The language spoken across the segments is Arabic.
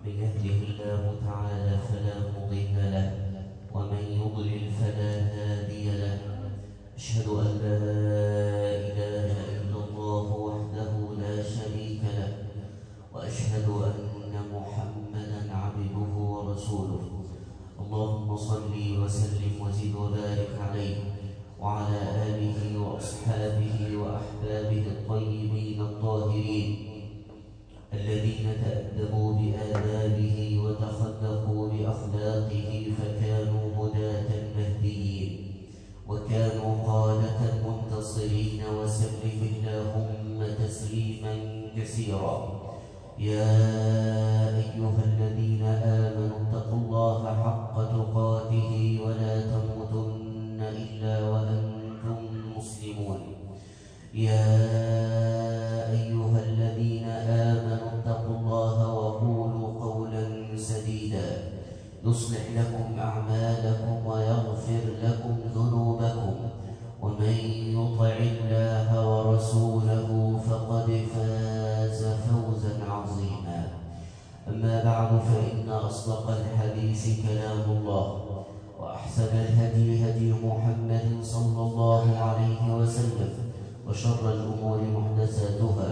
من يهده الله تعالى فلا مضل له ومن يضلل فلا هادي له. أشهد أن لا إله إلا الله وحده لا شريك له وأشهد أن محمدا عبده ورسوله. اللهم صل وسلم وزد وبارك عليه وعلى آله وأصحابه وأحبابه الطيبين الطاهرين الذين تأدبوا بآدابه وتخلقوا بأخلاقه فكانوا هداة مهديين وكانوا قادة منتصرين. وسلم اللهم تسليما كثيرا. يا أيها الذين آمنوا اتقوا الله حق تقاته ولا تموتن إلا وأنتم مسلمون. يا أيها الذين آمنوا اتقوا الله وقولوا قولا سديدا يصلح لكم أعمالكم ويغفر لكم ذنوبكم ومن يطع الله ورسوله فقد فاز فوزا عظيما. أما بعد فإن أصدق الحديث كلام الله وأحسن الهدي هدي محمد صلى الله عليه وسلم وشر الأمور محدثاتها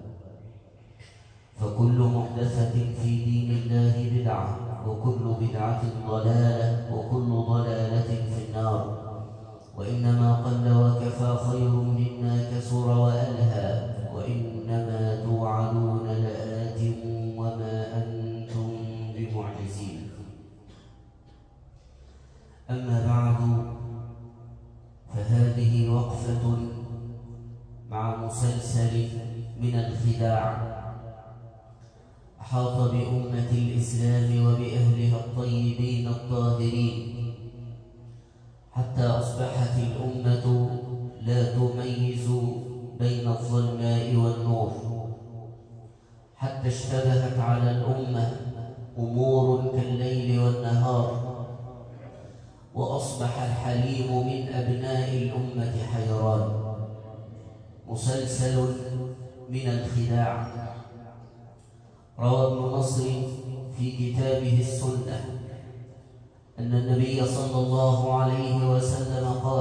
فكل محدثة في دين الله بدعة وكل بدعة ضلالة وكل ضلالة في النار. وإنما قل وكفى خير مما كثر وألهى وإنما توعدون لآت وما أنتم بمعجزين. أما بعد فهذه وقفة مع مسلسل من الخداع أحاط بأمة الإسلام وبأهلها الطيبين الطاهرين حتى أصبحت الأمة لا تميز بين الظلماء والنور، حتى اشتبهت على الأمة أمور كالليل والنهار، وأصبح الحليم من أبناء الأمة حيران. مسلسل من الخداع. روى ابن نصر في كتابه السنة أن النبي صلى الله عليه وسلم قال: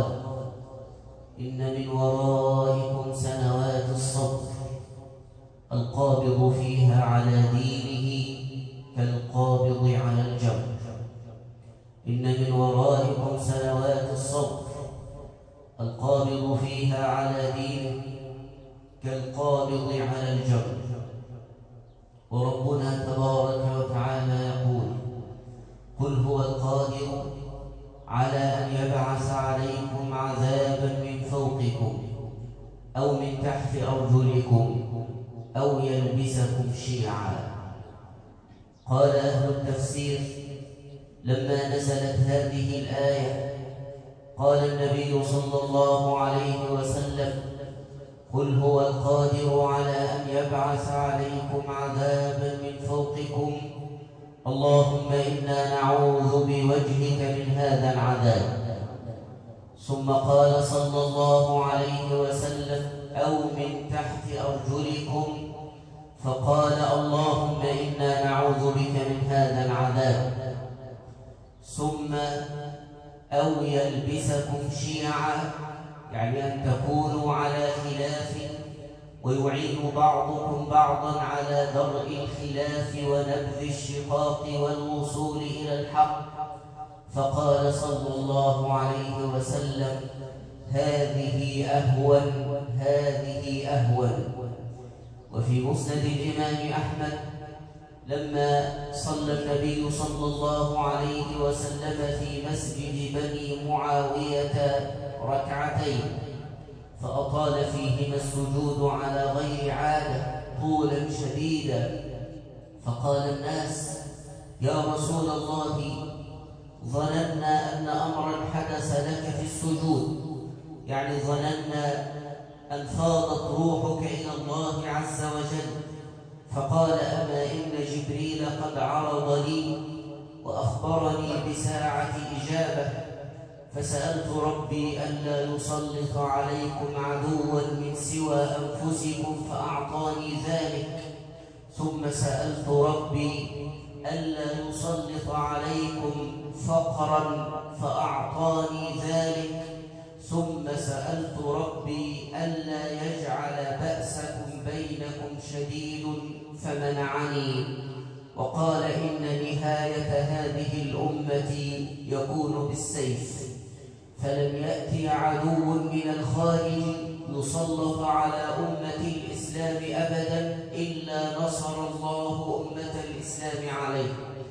إن من ورائكم سنوات الصبر القابض فيها على دينه كالقابض على الجمر. إن من ورائكم سنوات الصبر القابض فيها على دينه كالقابض على الجمر. وربنا تبارك وتعالى يقول: قل هو القادر على أن يبعث عليكم عذابا من فوقكم أو من تحت أرجلكم أو يلبسكم شيعا. قال أهل التفسير: لما نزلت هذه الآية قال النبي صلى الله عليه وسلم: قل هو القادر على أن يبعث عليكم عذابا من فوقكم، اللهم إنا نعوذ بوجهك من هذا العذاب. ثم قال صلى الله عليه وسلم: أو من تحت أرجلكم، فقال: اللهم إنا نعوذ بك من هذا العذاب. ثم أو يلبسكم شيعا، يعني أن تكونوا على خلاف ويعين بعضكم بعضا على درء الخلاف ونبذ الشقاق والوصول إلى الحق. فقال صلى الله عليه وسلم: هذه أهون، هذه أهون. وفي مسند الإمام أحمد لما صلى النبي صلى الله عليه وسلم في مسجد بني معاوية ركعتين فأطال فيهما السجود على غير عادة طولا شديدا، فقال الناس: يا رسول الله، ظننا أن أمرا حدث لك في السجود، يعني ظننا أن فاضت روحك إلى الله عز وجل. فقال: أما إن جبريل قد عرض لي وأخبرني بساعة إجابة، فسألت ربي ألا يسلط عليكم عدوا من سوى أنفسكم فأعطاني ذلك، ثم سألت ربي ألا يسلط عليكم فقرا فأعطاني ذلك، ثم سألت ربي ألا يجعل بأسكم بينكم شديد فمنعني، وقال إن نهاية هذه الأمة يكون بالسيف، فلم يأتي عدو من الخارج يسلط على أمة الإسلام أبدا إلا نصر الله أمة الإسلام عليه.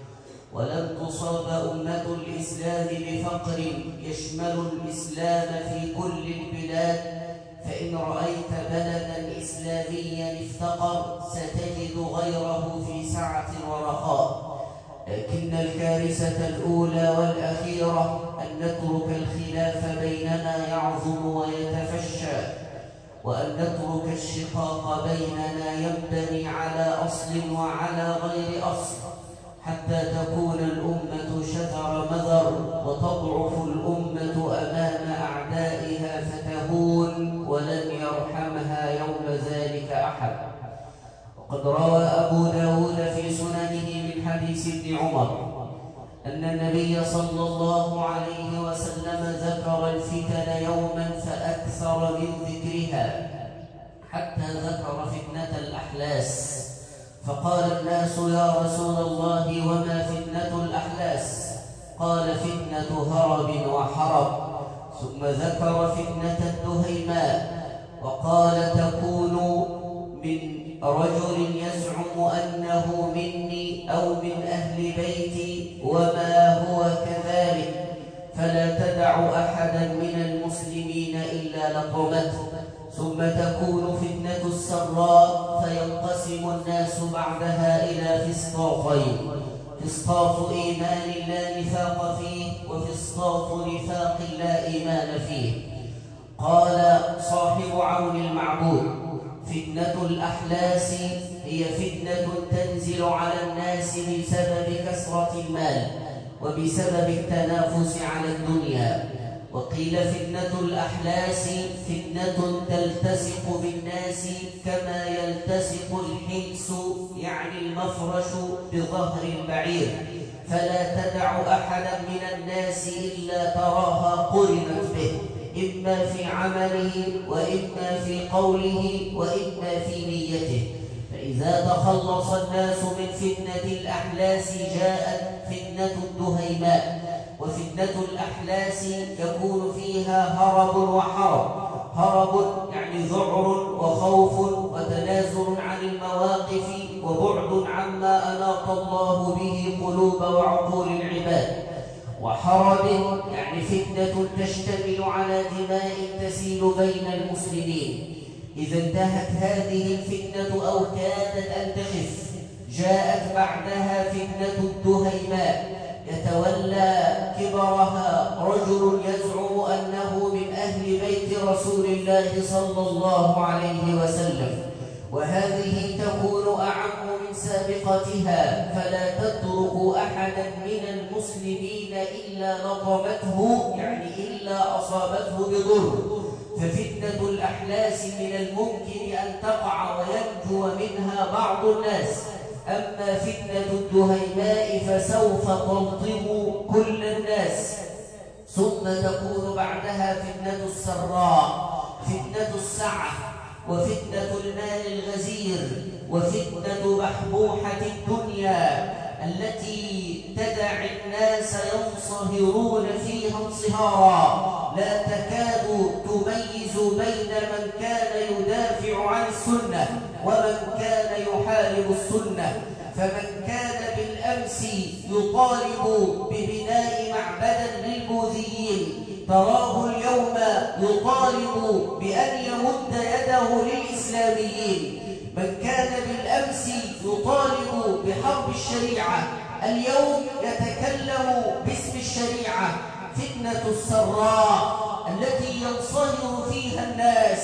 ولم تصاب أمة الإسلام بفقر يشمل الإسلام في كل البلاد، فإن رأيت بلدا إسلاميا افتقر ستجد غيره في سعة ورخاء. لكن الكارثة الأولى والأخيرة أن نترك الخلاف بيننا يعظم ويتفشى، وأن نترك الشقاق بيننا ينبني على أصل وعلى غير أصل، حتى تكون الأمة شجر مذر وتضعف الأمة أمام أعدائها فتهون ولن يرحمها يوم ذلك أحد. وقد روى أبو داود في سننه من حديث ابن عمر أن النبي صلى الله عليه وسلم ذكر الفتن يوما فأكثر من ذكرها حتى ذكر فتنة الأحلاس، فقال الناس يا رسول الله وما فتنة الأحلاس؟ قال فتنة هرب وحرب، ثم ذكر فتنة الدهيماء وقال تكون من رجل يزعم أنه مني أو من أهل بيتي وما هو كذلك، فلا تدع أحدا من المسلمين إلا لطمته، ثم تكون فتنة السراء فينقسم الناس بعدها إلى فسطاطين، فسطاط إيمان لا نفاق فيه وفسطاط نفاق لا إيمان فيه. قال صاحب عون المعبود فتنة الأحلاس هي فتنة تنزل على الناس بسبب كثرة المال وبسبب التنافس على الدنيا. وقيل فتنة الأحلاس فتنة تلتصق بالناس كما يلتصق الحنس يعني المفرش بظهر البعير، فلا تدع أحدا من الناس إلا تراها قرنت به، إما في عمله وإما في قوله وإما في نيته. فإذا تخلص الناس من فتنة الأحلاس جاءت فتنة الدهيماء. وفتنة الأحلاس يكون فيها هرب وحرب، هرب يعني ذعر وخوف وتنازل عن المواقف وبعد عما أناط الله به قلوب وعقول العباد، وحرب يعني فتنة تشتمل على دماء تسيل بين المسلمين. إذا انتهت هذه الفتنة أو كادت أن تخف جاءت بعدها فتنة الدهيماء، يتولى كبرها رجل يزعم أنه من أهل بيت رسول الله صلى الله عليه وسلم، وهذه تكون أعم من سابقتها، فلا تترك أحدا من المسلمين إلا لطمته يعني إلا أصابته بضر. ففتنة الأحلاس من الممكن أن تقع وينجو منها بعض الناس، أما فتنة الدهيماء فسوف تلطم كل الناس. ثم تكون بعدها فتنة السراء، فتنة السعة، وفتنة المال الغزير، وفتنة بحبوحة الدنيا التي تدع الناس ينصهرون فيها انصهارا، لا تكاد تميز بين من كان يدافع عن السنة ومن كان يحارب السنة. فمن كان بالأمس يطالب ببناء معبدا للبوذيين تراه اليوم يطالب بأن يمد يده للإسلاميين. من كان بالأمس يطالب بحرب الشريعة اليوم يتكلم باسم الشريعة. فتنة السراء التي ينصهر فيها الناس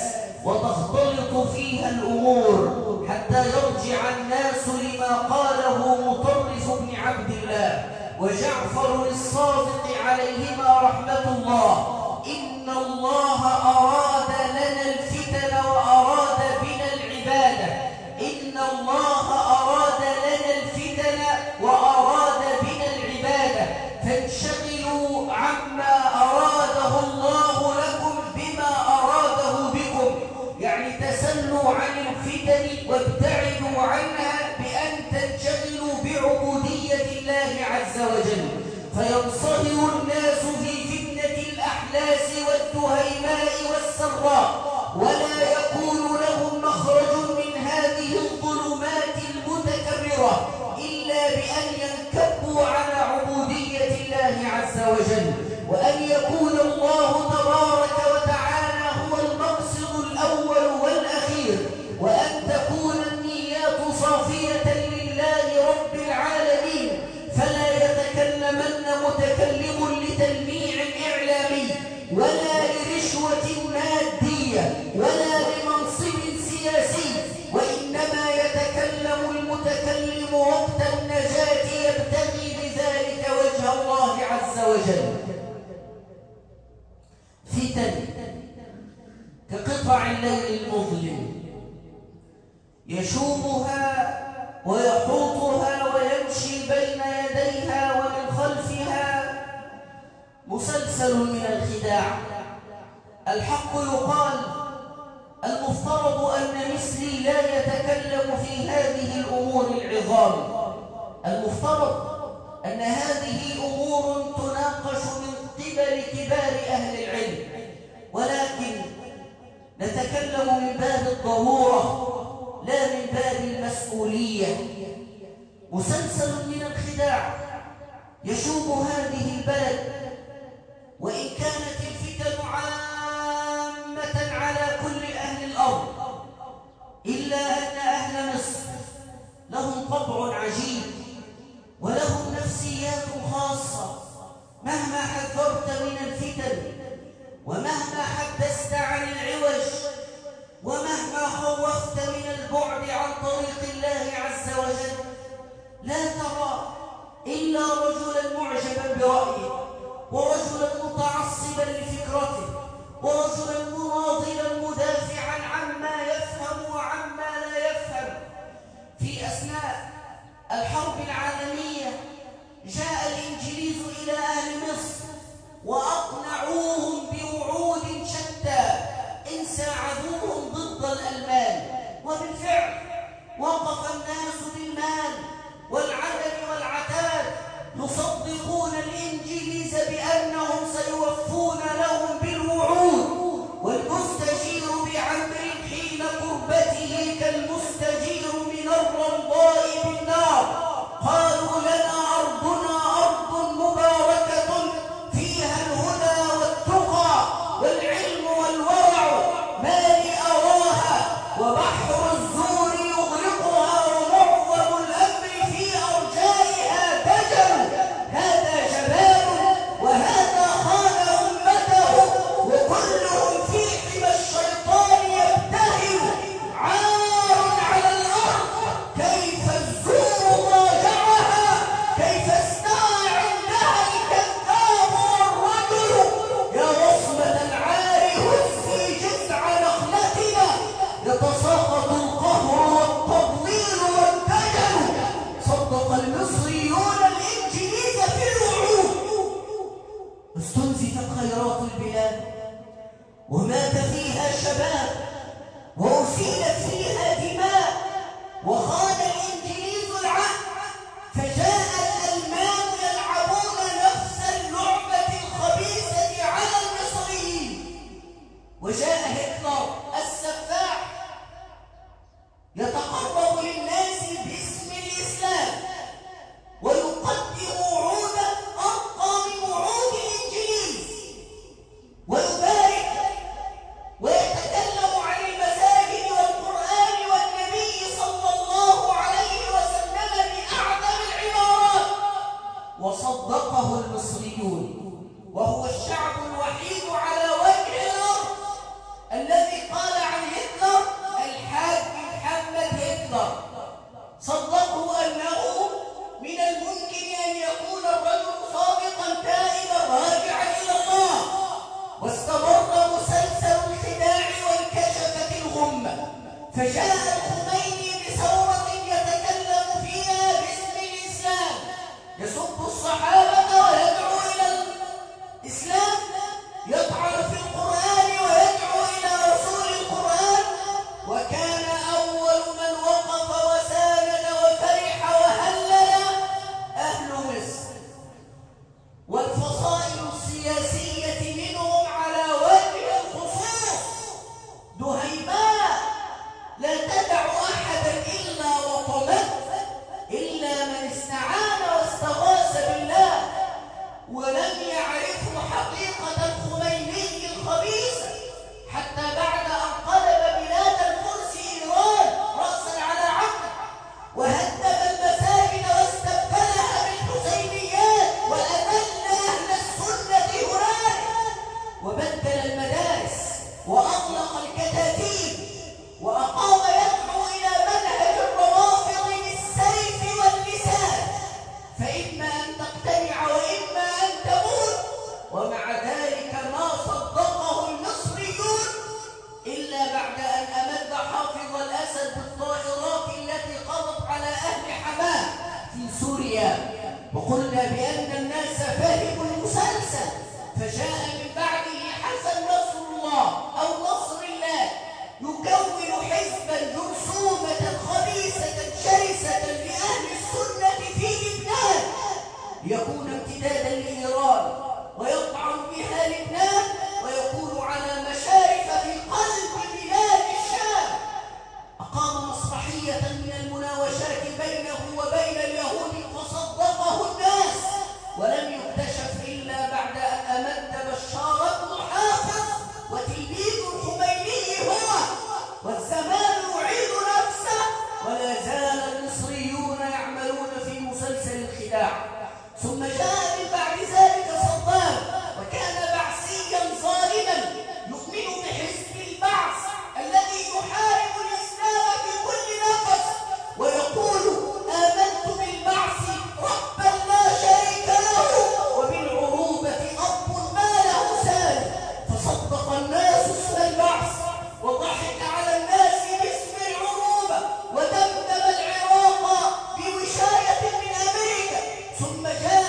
وتختلط فيها الأمور حتى يرجع الناس لما قاله مطرف بن عبد الله وجعفر الصادق عليهما رحمة الله: إن الله أراد لنا الفتن وأراد بنا العبادة. إن الله أراد لنا الفتن وأراد وابتعدوا عنها بأن تنشغلوا بعبودية الله عز وجل، فينصهر الناس في فتنة الأحلاس والتهيماء والسراء، ولا يكون لهم مخرج من هذه الظلمات المتكررة إلا بأن ينكبوا على عبودية الله عز وجل، وأن يكون الله تبارك وتعالى هو المقصد الأول والأخير، وأن تكون النيات صافية لله رب العالمين، فلا يتكلمن متكلم لتلميع إعلامي ولا لرشوة مادية ولا لمنصب سياسي، وإنما يتكلم المتكلم وقت النجاة يبتغي بذلك وجه الله عز وجل. فتن كقطع الليل المظلم يشوبها ويحوطها ويمشي بين يديها ومن خلفها مسلسل من الخداع. الحق يقال: المفترض أن مثلي لا يتكلم في هذه الأمور العظام، المفترض أن هذه أمور تناقش من قبل كبار أهل العلم، ولكن نتكلم من باب الضرورة لا من باب المسؤولية. مسلسل من الخداع يشوب هذه البلد، وإن كانت الفتن عامة على كل أهل الأرض، إلا أن أهل مصر لهم طبع عجيب ولهم نفسيات خاصة. مهما حذرت من الفتن، ومهما حدثت عن العوج، ومهما خوفت من البعد عن طريق الله عز وجل، لا ترى إلا رجلا معجبا برأيه، ورجلا متعصبا لفكرته، ورجلا مناضلا مدافعا عما يفهم وعما لا يفهم. في أثناء الحرب العالمية جاء الإنجليز إلى أهل مصر وأقنعوهم بوعود شتى إن ساعدوهم ضد الألمان، وبالفعل وقف الناس بالمال والعدد والعتاد يصدقون الإنجليز بأنهم سيوفون لهم بالوعود، والمستجير بعمر حين كربته كالمستجير من الرمضاء بالنار. قالوا: لنا أرضنا أرض مباركة فيها الهدى والتقى والعلم والورع، ما لي أراها وبحر الزور يغرقها، ومعظم الأمر في أرجائها دجل. هذا جبال وهذا خان أمته، وكلهم في حمى الشيطان يبتهل. عار على الأرض كيف الزور ضاجعها، كيف استوى عندها الكذاب والرجل. يا وصمة العار هزي جذع نخلتنا، يتساقط القهر والتضليل والدجل. صدق المصريون الإنجليز في الوعود، استنزفت خيرات البلاد ومات فيها شباب وأسيلت فيها دماء، وخان الإنجليز العهد، فجاء الألمان يلعبون نفس اللعبة الخبيثة على المصريين. وجاء هتلر السفاح يتقرب للناس باسم الإسلام ويقدم وعودا أرقى من وعود الإنجليز، ويبارك ويتكلم عن المساجد والقرآن والنبي صلى الله عليه وسلم بأعظم العبارات. وصدقه المصريون، وهو الشعب الوحيد على وجه الأرض الذي قال عن هتلر الحاج محمد هتلر. صدقوا أنه من الممكن أن يكون الرجل صادقا تائبا راجعا إلى الله. واستمر مسلسل الخداع والكشفة الغمة، فجاء الخميني بثورة يتكلم فيها باسم الإسلام، يسب الصحابة ويدعو إلى الإسلام، يطعن في القرآن ويدعو إلى رسول القرآن. وكان أول من وأطلق الكتاتيب وأقام يدعو إلى منهج الروافض بالسيف واللسان، فإما أن تقتنع وإما أن تموت. ومع ذلك ما صدقه المصريون إلا بعد أن أمد حافظ الأسد بالطائرات التي قضت على أهل حماه في سوريا. وقلنا بأن الناس فهموا المسلسل، فجاء من بعده حسن نصر الله أو نصر الله يكون حزبا جرثومة خبيثة شرسة لأهل السنة في لبنان ليكون امتدادا لإيران ويطعن بها لبنان ويكون على مشارف في قلب بلاد الشام. أقام مسرحية من المناوشات بينه وبين اليهود فصدقه الناس، ولم يكتشف إلا بعد أن أمد بشار بن حافظ وتلميذ الخميني هو، والزمان يعيد نفسه ولا زال المصريون يعملون في مسلسل الخداع. ثم جاء من بعد ذلك صدام، وكان بعثيا ظالما يؤمن بحزب البعث الذي يحارب الإسلام في كل نفس ويقول آمنت بالبعث ربا لا شريك له وبالعروبة أب ما له ثاني، فصدق الناس اسم البعث وضحك على الناس باسم العروبة ودمدم العراق بوشاية من أمريكا. ثم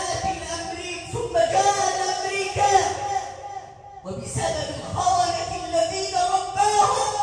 جاء الأمريكان وبسبب الخونة الذين رباهم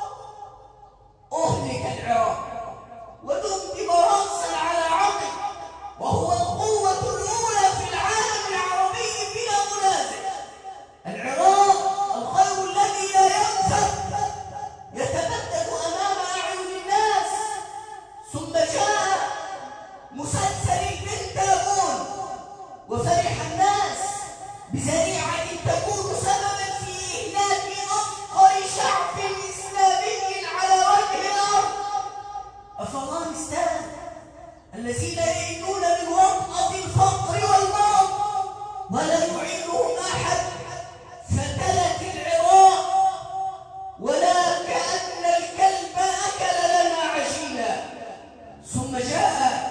أهلك العراق ودمدم رأسا على عقب، وهو القوة الأولى في العالم العربي بلا منازع. العراق الخير الذي لا ينفد يتبدد أمام أعين الناس. ثم جاء مسلسل البنتاغون وفرح الناس بذريعة تكون سببا في إهلاك أفقر شعب إسلامي على وجه الأرض، أفغانستان، الذين يعيدون من وطأة الفقر والمرض ولا يعينهم أحد، فتلت العراق ولا كأن الكلب أكل لنا عجينا. ثم جاء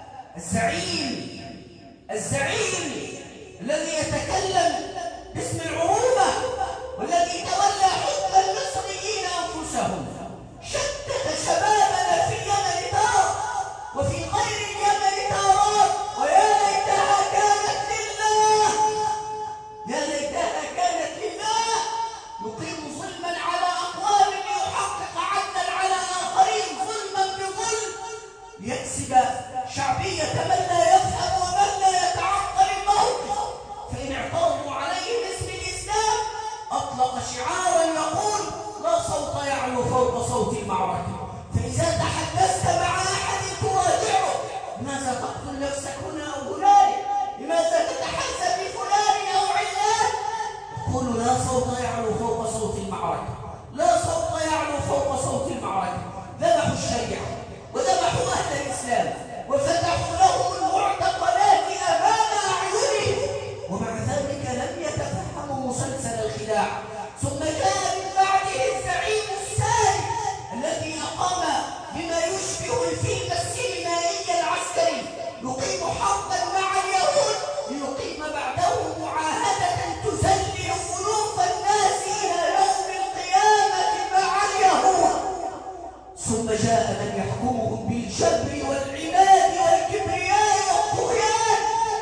الزعيم الذي يتكلم باسم العروبة والذي تولى حكم المصريين أنفسهم، شتت شبابنا في اليمن تارة وفي غير اليمن تارات، ويا ليتها كانت لله، يا ليتها كانت لله، يقيم ظلما على أقوام ليحقق عدلا على آخرين ظلما بظلم ليكسب شعبية من لا يفهم ومن لا يتعقل الموقف. فإن اعترضوا عليه باسم الإسلام أطلق شعارا يقول لا صوت يعلو فوق صوت المعركة. فإذا تحدثت مع أحد تراجعه، لماذا تقتل نفسك هنا أو هنالك؟ لماذا تتحزب بفلان أو علان؟ يقول لا صوت يعلو فوق صوت المعركة، لا صوت يعلو فوق صوت المعركة. ذبحوا الشريعة وذبحوا أهل الإسلام وفتحوا لهم المعتقلات أمام أعينهم، ومع ذلك لم يتفهموا مسلسل الخداع. ثم جاء من بعده الزعيم الثاني الذي أقام بما يشبه الفيلم السينمائي العسكري، يقيم حربا مع اليهود ليقيم بعده معاهدة تذلل قلوب الناس إلى يوم القيامة مع اليهود. ثم جاء من يحكمهم بالجبر والعناد والكبرياء والطغيان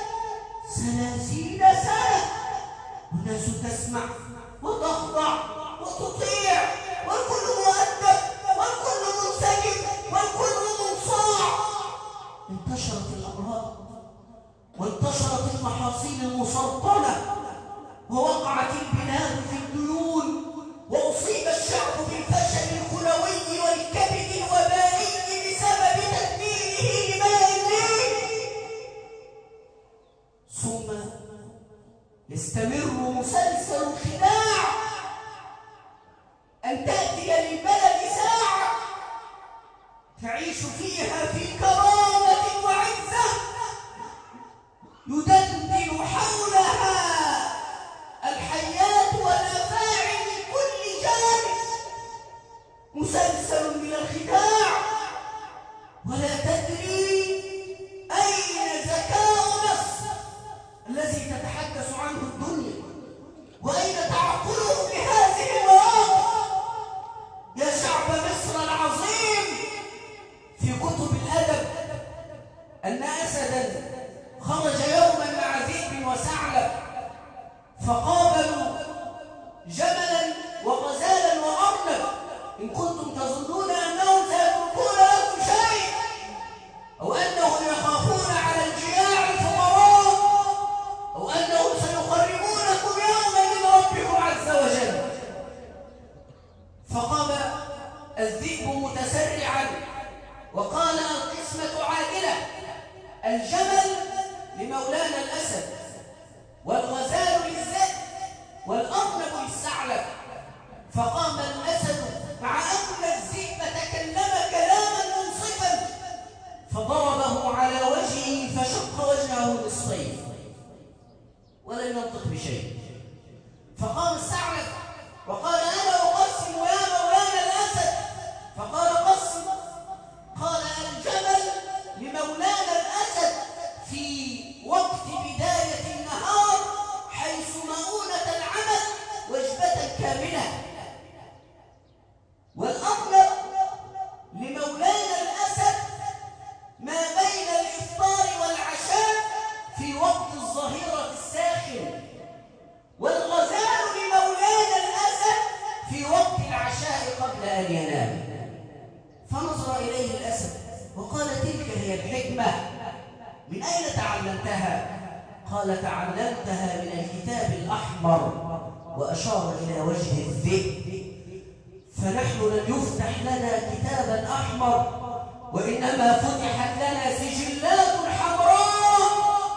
30 سنة، والناس تسمع وتخضع وتطيع، والكل مؤدب والكل منسجم والكل منصاع. انتشرت الأمراض وانتشرت المحاصيل المسرطنة ووقعت البلاد في الديون، وأصيب الشعب بالفشل الكلوي والكبد الوبائي بسبب تدميره لماء النيل. ثم يستمر مسلسل الخداع أن تأتي للبلد ساعة تعيش فيها في كرامة وعزة، يدندن حولها الحيات والأفاعي من كل جانب، الذئب متسرعا وقال القسمة عادلة. الجمل لمولانا الأسد، والغزال للذئب، والأرنب للثعلب. فقام الأسد مع أن الذئب تكلم كلاما منصفا فضربه على وجهه فشق وجهه نصفين ولم ينطق بشيء. فقام الثعلب وقال أنا أقسم يا مولانا الأسد. فقال قسم. قال الجمل لمولانا الأسد في وقت بداية النهار حيث مؤونة العمل وجبة كاملة، والأرنب لمولانا الأسد ما بين الإفطار والعشاء في وقت الظهيرة الساخن، والغزال لمولانا الأسد في وقت العشاء قبل أن ينام. فنظر إليه الأسد وقال تلك هي الحكمة، من أين تعلمتها؟ قال تعلمتها من الكتاب الأحمر، وأشار إلى وجه الذئب. فنحن لم يفتح لنا كتابا أحمر، وإنما فتحت لنا سجلات حمراء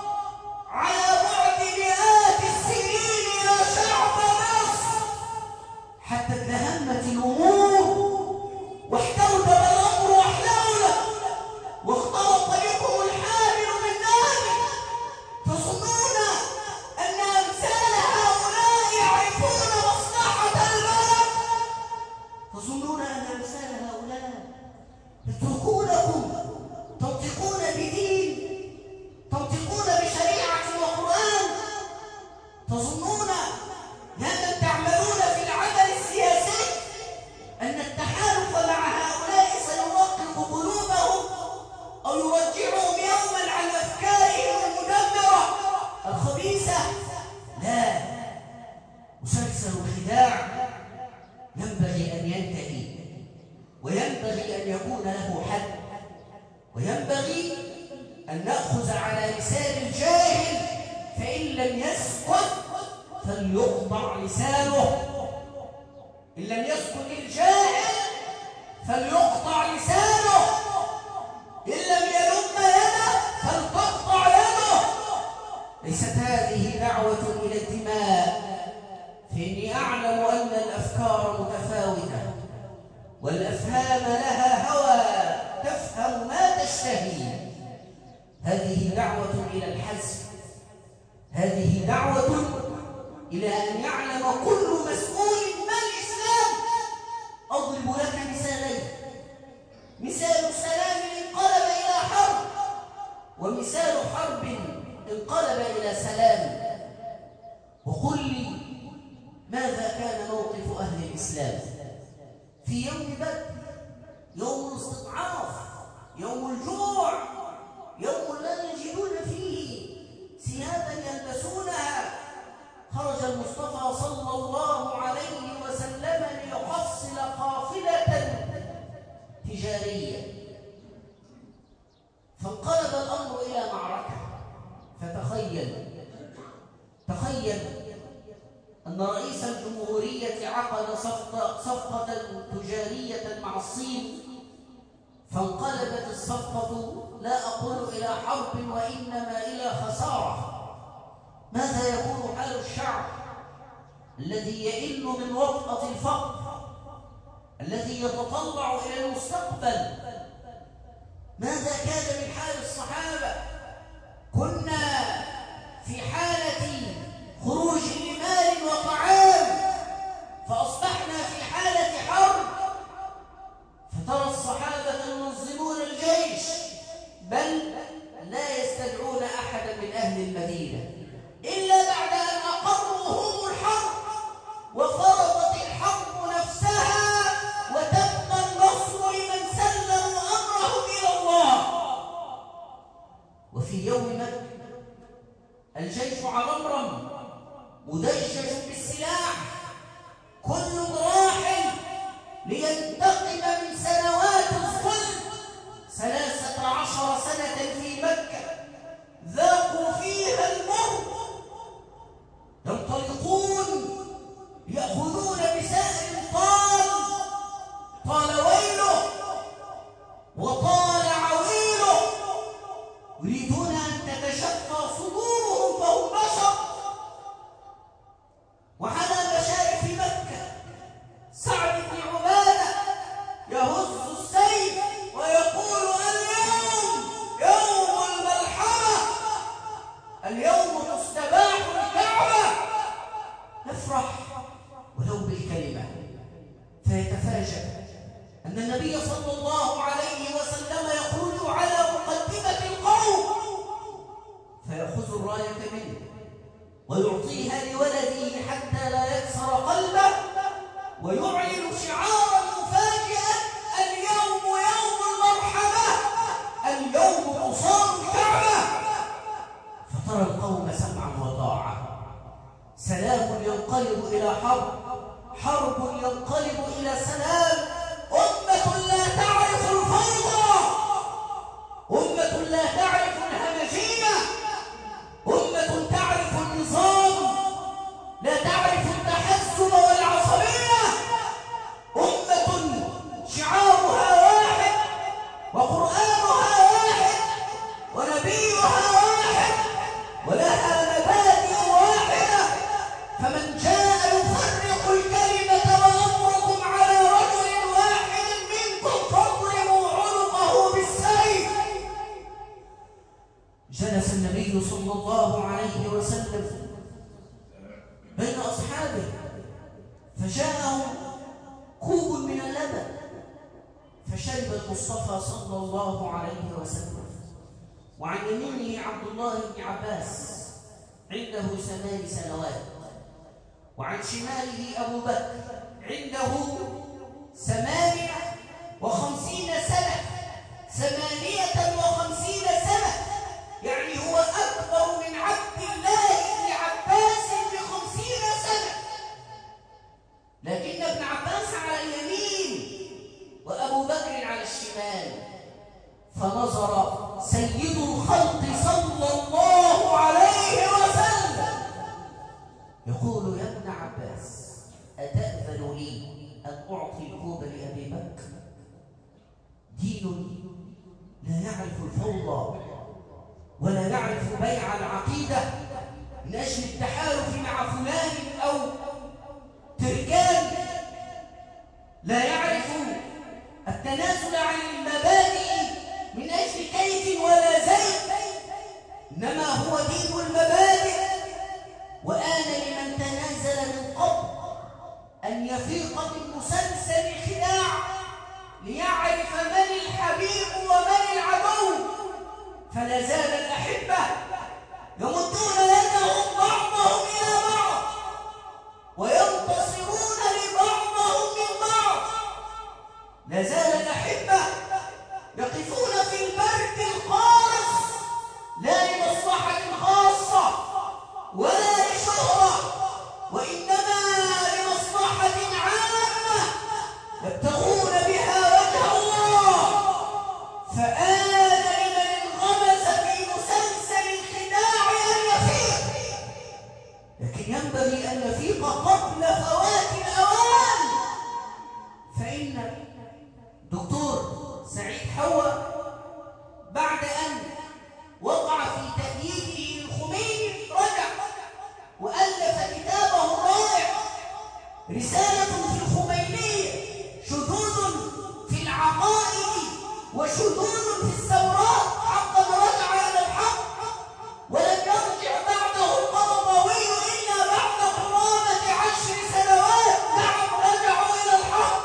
على بعد مئات السنين يا شعب مصر، حتى اتهمت الأمور واحتوت الأمر وحلوله واختلط بكم الحامل من نار. تظنون أن أمثال هؤلاء يعرفون مصلحة البلد؟ تظنون أن أمثال هؤلاء يتركونكم تنطقون بدين، تنطقون بشريعة وقرآن؟ تظنون يا من تعملون في العمل السياسي أن التحالف مع هؤلاء سيوقف قلوبهم أو يرجعهم يوما عن أفكارهم المدمرة الخبيثة؟ لا، مسلسل الخداع ينبغي أن ينتهي، وينبغي أن يكون له حد، وينبغي أن نأخذ على لسان الجاهل، فإن لم يسكت فليقطع لسانه. إن لم يسكت الجاهل فليقطع لسانه، إن لم يلم يده فلتقطع يده. ليست هذه دعوة إلى الدماء، فإني أعلم أن الأفكار متفاوتة والأفهام لها هوى تفهم ما تشتهي. هذه دعوة إلى الحزم، هذه دعوة إلى أن يعلم كل مسؤول ما الإسلام. أضرب لك مثالين: مثال سلام انقلب إلى حرب، ومثال حرب انقلب إلى سلام. وقل لي ماذا كان موقف أهل الإسلام في يوم بدر، يوم الاستضعاف، يوم الجوع، يوم لا يجدون فيه ثيابا يلبسونها؟ خرج المصطفى صلى الله عليه وسلم ليحصل قافلة تجارية، فانقلب الأمر إلى معركة. تخيل أن رئيس الجمهورية عقد صفقة تجارية مع الصين، فانقلبت الصفقة لا أقول إلى حرب وإنما إلى خسارة. ماذا يكون حال الشعب الذي يئن من وطأة الفقر، الذي يتطلع إلى المستقبل؟ ماذا كان من حال الصحابة؟ كنا في حالة خروج لمال وطعام، فأصبحنا في حالة حرب. فترى الصحابة ينظمون الجيش، بل لا يستدعون أحدا من أهل المدينة إلا بعد أن أقروا هم الحرب وفرضت الحرب نفسها، وتم النصر لمن سلموا أمرهم إلى الله. وفي يوم مكة الجيش عرمرم مدجج بالسلاح، كل راحل لينتقم من سنوات الظلم. 13 سنة في مكة ذاقوا فيها المر، ينطلقون يأخذون بسائر طال وطال عويله، يريدون أن تتشفى صدورهم فهم بشر. وعلى مشارف مكة سعد بن عبادة يهز السيف ويقول: اليوم يوم الملحمة، اليوم تستباح الكعبة، نفرح ولو بالكلمة. فيتفاجأ أن النبي صلى الله عليه وسلم يخرج على مقدمة القوم، فيأخذ الراية منه ويعطيها لولده حتى لا يكسر قلبه، ويعلن شعارا مفاجئا: اليوم يوم المرحمة، اليوم تصام الكعبة. فترى القوم سمعا وطاعة، سلام ينقلب إلى حرب، حرب ينقلب إلى سلام. أمة لا تعرف الفوضى، أمة لا تعرف الهمجية، أمة تعرف النظام، لا تعرف التحزب والعصبية، أمة شعارها واحد وقرآنها واحد ونبيها واحد ولها مبادئ واحدة. فمن جاء يفرق الكلمة وأمركم على رجل واحد منكم فاضربوا عنقه بالسيف. جلس النبي صلى الله عليه وسلم بين أصحابه، فجاءهم كوب من اللبن، فشرب المصطفى صلى الله عليه وسلم. وعن يمينه عبد الله بن عباس عنده 8 سنوات، وعن شماله أبو بكر عنده 58 سنة، 58 سنة، يعني هو أكبر من عبد الله بن عباس ب50 سنة. لكن ابن عباس على اليمين وأبو بكر على الشمال. فنظر سيد الخلق صلى الله عليه وسلم يقول: يا ابن عباس، أتأذن لي أن أعطي الكوب لأبي بكر؟ دين لا يعرف الفوضى ولا يعرف بيع العقيدة من أجل التحالف مع فلان أو تركان، لا يعرف التنازل عن المبادئ من أجل كيد ولا زيد، إنما هو دين المبادئ. وآن لمن تنازل من قبل أن يفيق بالمسلسل خداع ليعرف من الحبيب ومن العدو. فلا زال الأحبة يمدون يدهم بعضهم إلى بعض وينتصرون لبعضهم من بعض. لا زال الأحبة يقفون في البرد القارس، لا لمصلحة خاصة ولا لشهرة، وإنما لمصلحة عامة يبتغون بها وجه الله. فآن لمن انغمس في مسلسل الخداع أن يفيق، لكن ينبغي أن يفيق قبل فوات الأوان. فإن دكتور سعيد حوا بعد أن وقع في تأييده للخميني رجع وألف كتابه الرائع رسالة في الخمينية، شذوذ في العقائد وشذوذ في الثورات. حقا رجع إلى الحق، ولم يرجع بعده القرضاوي إلا بعد قرابة 10 سنوات. نعم، رجعوا إلى الحق،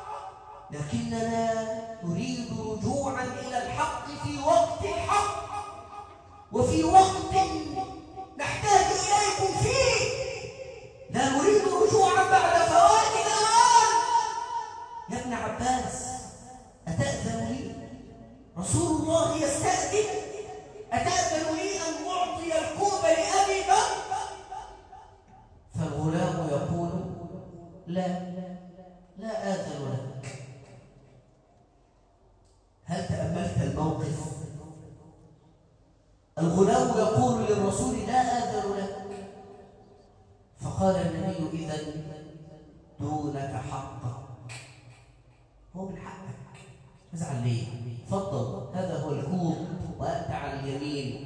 لكننا نريد رجوعا إلى الحق في وقت الحق وفي وقت نحتاج إليكم فيه. لا نريد رجوعا بعد فوات الأوان. يا ابن عباس، أتأذن لي؟ رسول الله يستأذن. أتأذن لي أن أعطي الكوب لأبي بكر؟ فالغلام يقول: لا آذن لك. هل تأملت الموقف؟ الغلام يقول للرسول: لا آذن لك. فقال النبي: إذن دونك حقك، هو من حقك، ازعل ليه؟ تفضل، هذا هو الكوب وأنت على اليمين.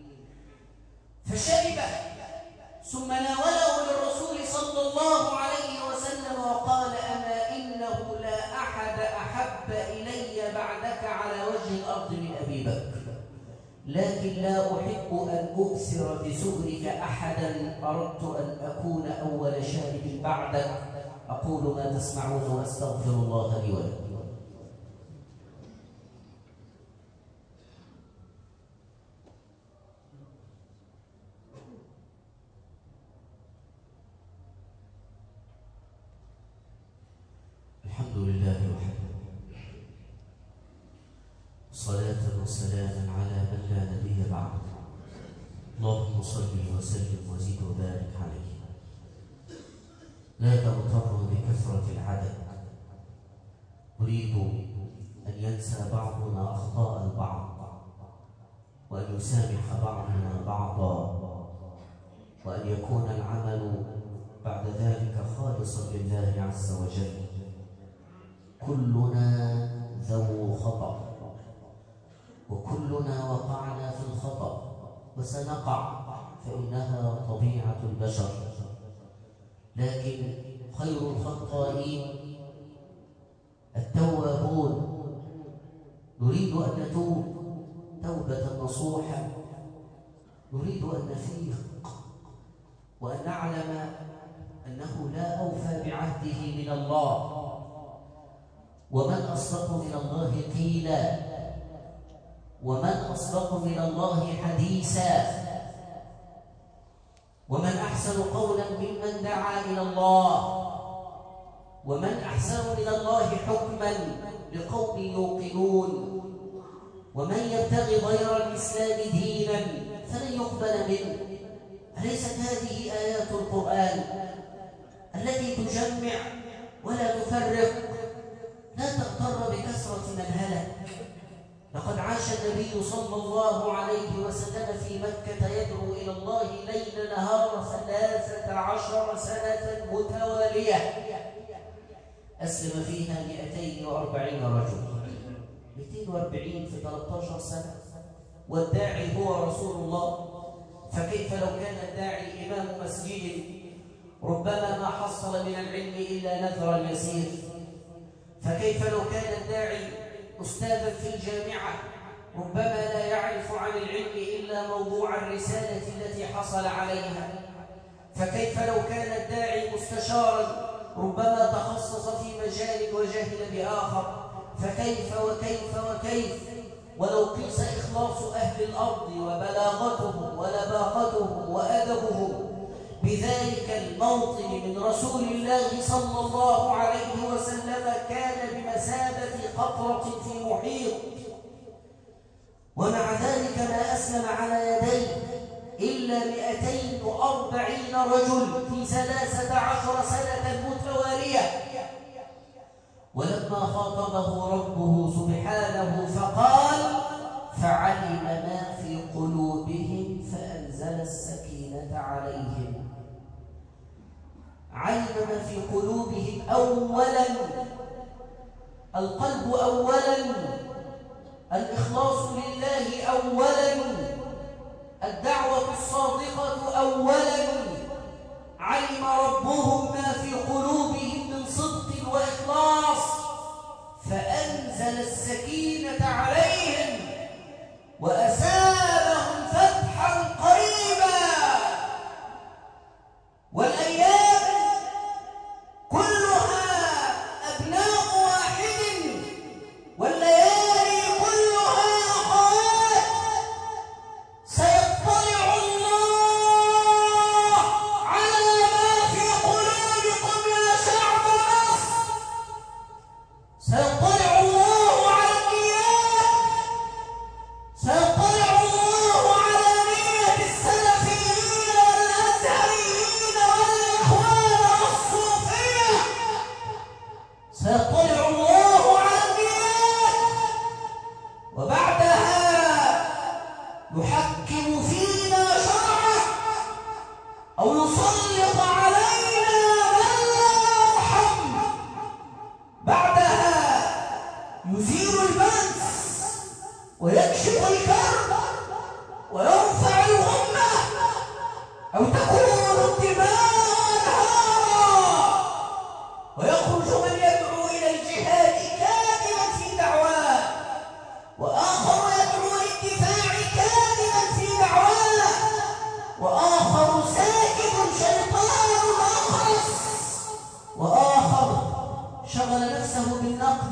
فشرب ثم ناوله للرسول صلى الله عليه وسلم وقال: أما إنه لا أحد أحب إلي بعدك على وجه الأرض من أبي بكر، لكن لا أحب أن أكثر بسؤلك أحدا، أردت أن أكون أول شارب بعدك. أقول ما تسمعون وأستغفر الله لي ولكم. الحمد لله وحده، صلاة وسلاما على من لا نبي بعده. اللهم صل وسلم وزد وبارك عليه. لا تغتر بكثرة العدد، أريد أن ينسى بعضنا أخطاء البعض، وأن يسامح بعضنا بعضا، وأن يكون العمل بعد ذلك خالصا لله عز وجل. كلنا ذو خطأ، وكلنا وقعنا في الخطأ وسنقع، فإنها طبيعة البشر. لكن خير الخطائين التوابون. نريد أن نتوب توبة نصوحة، نريد أن نفيق وأن نعلم أنه لا أوفى بعهده من الله، ومن أصدق من الله قيلا، ومن أصدق من الله حديثا، ومن أحسن قولا ممن دعا إلى الله، ومن أحسن من الله حكما لقوم يوقنون. ومن يبتغي غير الإسلام دينا فلن يقبل منه. أليست هذه آيات القرآن التي تجمع ولا تفرق؟ لا تغتر بكثرة من هلك. لقد عاش النبي صلى الله عليه وسلم في مكة يدعو إلى الله ليل نهار 13 سنة متوالية، أسلم فيها 240 رجل. 240 في 13 سنة، والداعي هو رسول الله. فكيف لو كان الداعي إمام مسجد ربما ما حصل من العلم إلا نثرا يسير؟ فكيف لو كان الداعي أستاذا في الجامعة ربما لا يعرف عن العلم إلا موضوع الرسالة التي حصل عليها؟ فكيف لو كان الداعي مستشارا ربما تخصص في مجال وجهل بآخر؟ فكيف وكيف وكيف ولو قيس إخلاص أهل الأرض وبلاغتهم ولباقتهم وأدبهم بذلك الموطن من رسول الله صلى الله عليه وسلم كان بمثابة قطرة في محيط. ومع ذلك ما أسلم على يديه إلا 240 رجل في 13 سنة متوالية. ولما خاطبه ربه سبحانه فقال: فعلم ما في قلوبهم فأنزل السكينة عليهم. علم ما في قلوبهم أولا، القلب أولا، الإخلاص لله أولا، الدعوة الصادقة أولا. علم ربهم ما في قلوبهم من صدق وإخلاص فأنزل السكينة عليهم وأثابهم فتحا قريبا. والأيام كلها أبناء واحد، والليالي كلها أخوات. سيطلع الله على ما في قلوبكم يا شعب مصر. سيطلع الله على النيات، سيطلع الله على نية السلفيين والأزهريين والإخوان والصوفية. سيطلع الله على النيات، وبعدها يحكم فينا شرعه أو يسلط علينا من لا يرحم. بعدها يثير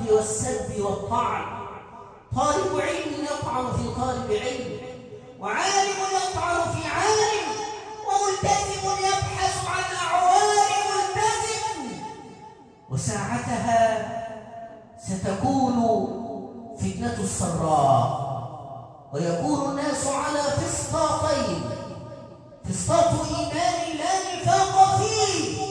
والسب والطعن. طالب علم يطعن في طالب علم، وعالم يطعن في عالم، وملتزم يبحث عن أعوان ملتزم. وساعتها ستكون فتنة السراء، ويكون الناس على فسطاطين: فسطاط إيمان لا نفاق فيه،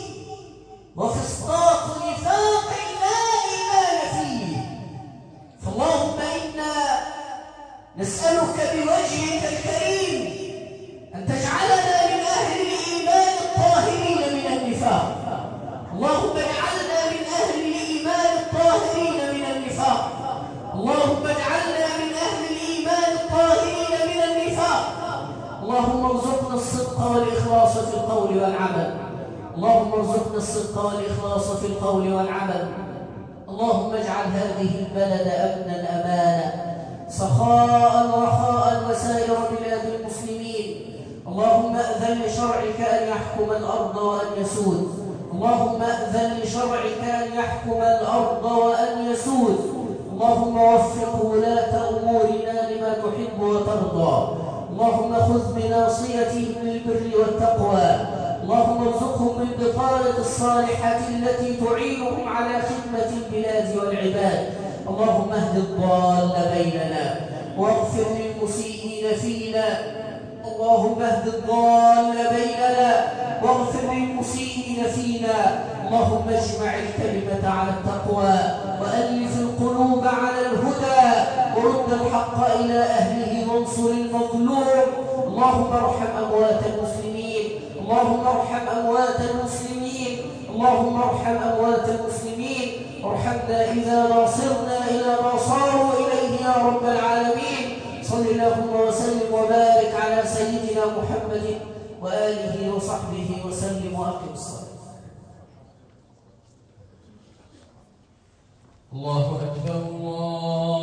وفسطاط نفاق لا إيمان فيه. فاللهم إنا نسألك بوجهك الكريم أن تجعلنا من أهل الإيمان الطاهرين من النفاق. اللهم اجعلنا من أهل الإيمان الطاهرين من النفاق. اللهم اجعلنا من أهل الإيمان الطاهرين من النفاق. اللهم ارزقنا الصدق والإخلاص في القول والعمل. اللهم ارزقنا الصدق والإخلاص في القول والعمل. اللهم اجعل هذه البلد أمنا أمانا، سخاء رخاء وسائر بلاد المسلمين. اللهم أذن لشرعك أن يحكم الأرض وأن يسود. اللهم أذن لشرعك أن يحكم الأرض وأن يسود. اللهم وفق ولاة أمورنا لما تحب وترضى. اللهم خذ بناصيتهم للبر والتقوى. اللهم ارزقهم بالبطانة الصالحة التي تعينهم على خدمة البلاد والعباد. اللهم اهد الضال بيننا واغفر للمسيئين فينا. اللهم اهد الضال بيننا واغفر للمسيئين فينا. اللهم اجمع الكلمة على التقوى وألف القلوب على الهدى ورد الحق إلى أهله وانصر المظلوم. اللهم ارحم أموات المسلمين. اللهم ارحم أموات المسلمين. اللهم ارحم أموات المسلمين. ارحمنا إذا ناصرنا إلى ما صاروا إليه يا رب العالمين. صل اللهم وسلم وبارك على سيدنا محمد وآله وصحبه وسلم وأقم الصلاة. الله أكبر الله